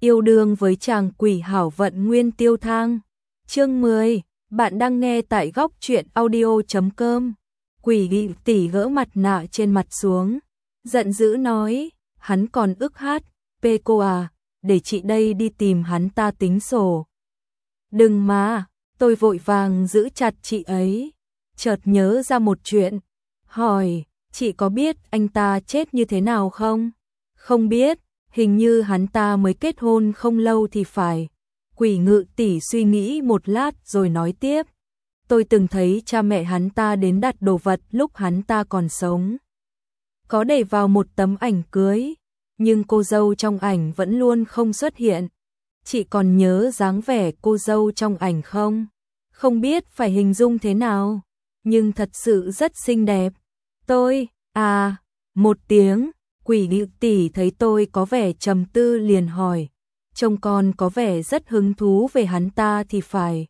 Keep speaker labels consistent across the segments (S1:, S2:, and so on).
S1: Yêu đương với chàng quỷ hảo vận Nguyên Tiêu Thang. Chương 10, bạn đang nghe tại góc truyện audio.com. Quỷ tỷ gỡ mặt nạ trên mặt xuống, giận dữ nói, hắn còn ức hát, pê cô à, để chị đây đi tìm hắn ta tính sổ. Đừng mà, tôi vội vàng giữ chặt chị ấy, chợt nhớ ra một chuyện, hỏi, chị có biết anh ta chết như thế nào không? Không biết, hình như hắn ta mới kết hôn không lâu thì phải. Quỷ ngự tỷ suy nghĩ một lát rồi nói tiếp. Tôi từng thấy cha mẹ hắn ta đến đặt đồ vật lúc hắn ta còn sống. Có để vào một tấm ảnh cưới, nhưng cô dâu trong ảnh vẫn luôn không xuất hiện. Chị còn nhớ dáng vẻ cô dâu trong ảnh không? Không biết phải hình dung thế nào, nhưng thật sự rất xinh đẹp. Tôi, một tiếng, quỷ ngự tỷ thấy tôi có vẻ trầm tư liền hỏi. Trông con có vẻ rất hứng thú về hắn ta thì phải.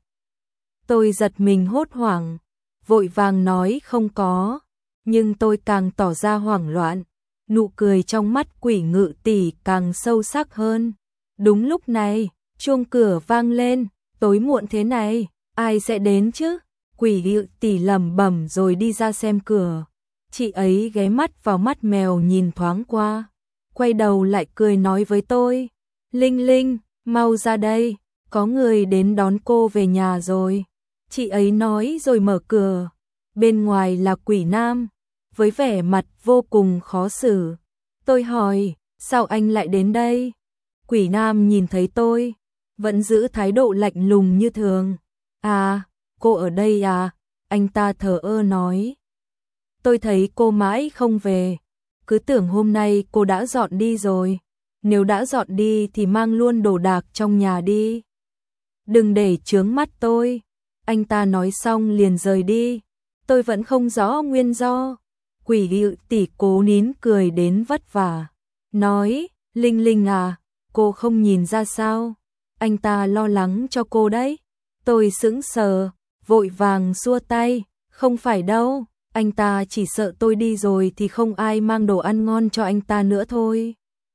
S1: Tôi giật mình hốt hoảng, vội vàng nói không có, nhưng tôi càng tỏ ra hoảng loạn, nụ cười trong mắt quỷ ngự tỷ càng sâu sắc hơn. Đúng lúc này, chuông cửa vang lên, tối muộn thế này, ai sẽ đến chứ? Quỷ ngự tỷ lẩm bẩm rồi đi ra xem cửa. Chị ấy ghé mắt vào mắt mèo nhìn thoáng qua, quay đầu lại cười nói với tôi, Linh Linh, mau ra đây, có người đến đón cô về nhà rồi. Chị ấy nói rồi mở cửa, bên ngoài là Quỷ Nam, với vẻ mặt vô cùng khó xử. Tôi hỏi, sao anh lại đến đây? Quỷ Nam nhìn thấy tôi, vẫn giữ thái độ lạnh lùng như thường. À, cô ở đây à? Anh ta thờ ơ nói. Tôi thấy cô mãi không về, cứ tưởng hôm nay cô đã dọn đi rồi. Nếu đã dọn đi thì mang luôn đồ đạc trong nhà đi. Đừng để chướng mắt tôi. Anh ta nói xong liền rời đi. Tôi vẫn không rõ nguyên do. Quỷ ngự tỷ cố nín cười đến vất vả. Nói, Linh Linh à, cô không nhìn ra sao? Anh ta lo lắng cho cô đấy. Tôi sững sờ, vội vàng xua tay. Không phải đâu, anh ta chỉ sợ tôi đi rồi thì không ai mang đồ ăn ngon cho anh ta nữa thôi.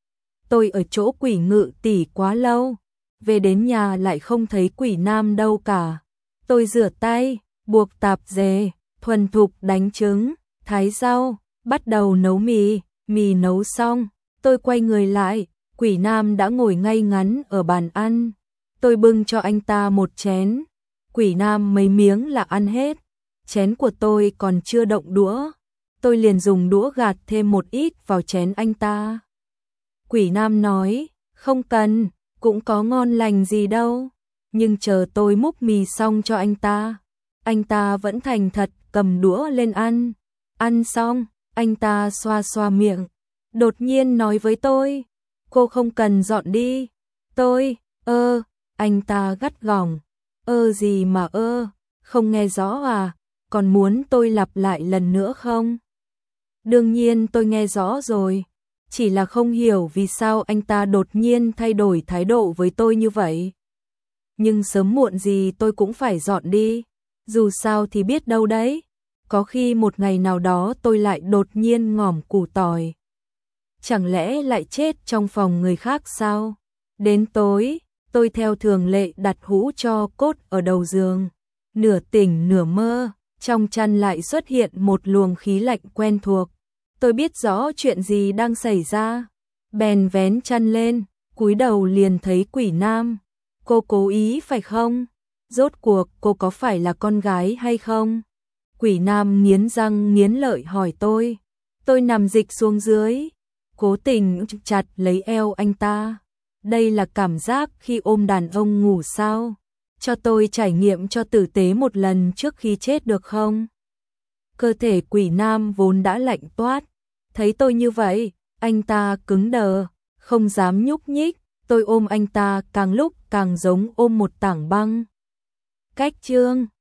S1: Tôi ở chỗ quỷ ngự tỷ quá lâu, về đến nhà lại không thấy Quỷ Nam đâu cả. Tôi rửa tay, buộc tạp dề, thuần thục đánh trứng, thái rau, bắt đầu nấu mì. Mì nấu xong, tôi quay người lại, Quỷ Nam đã ngồi ngay ngắn ở bàn ăn. Tôi bưng cho anh ta một chén. Quỷ Nam mấy miếng là ăn hết. Chén của tôi còn chưa động đũa. Tôi liền dùng đũa gạt thêm một ít vào chén anh ta. Quỷ Nam nói, không cần, cũng có ngon lành gì đâu. Nhưng chờ tôi múc mì xong cho anh ta vẫn thành thật cầm đũa lên ăn. Ăn xong, anh ta xoa xoa miệng, đột nhiên nói với tôi, cô không cần dọn đi. Tôi, anh ta gắt gỏng, gì mà không nghe rõ à, còn muốn tôi lặp lại lần nữa không? Đương nhiên tôi nghe rõ rồi. Chỉ là không hiểu vì sao anh ta đột nhiên thay đổi thái độ với tôi như vậy. Nhưng sớm muộn gì tôi cũng phải dọn đi. Dù sao thì biết đâu đấy. Có khi một ngày nào đó tôi lại đột nhiên ngỏm củ tỏi. Chẳng lẽ lại chết trong phòng người khác sao? Đến tối, tôi theo thường lệ đặt hũ tro cốt ở đầu giường. Nửa tỉnh nửa mơ, trong chăn lại xuất hiện một luồng khí lạnh quen thuộc. Tôi biết rõ chuyện gì đang xảy ra, bèn vén chăn lên, cúi đầu liền thấy Quỷ Nam. Cô cố ý phải không? Rốt cuộc cô có phải là con gái hay không? Quỷ Nam nghiến răng nghiến lợi hỏi tôi. Tôi nằm dịch xuống dưới, cố tình chặt lấy eo anh ta. Đây là cảm giác khi ôm đàn ông ngủ sao? Cho tôi trải nghiệm cho tử tế một lần trước khi chết được không? Cơ thể Quỷ Nam vốn đã lạnh toát. Thấy tôi như vậy, anh ta cứng đờ, không dám nhúc nhích. Tôi ôm anh ta càng lúc càng giống ôm một tảng băng. Cách chương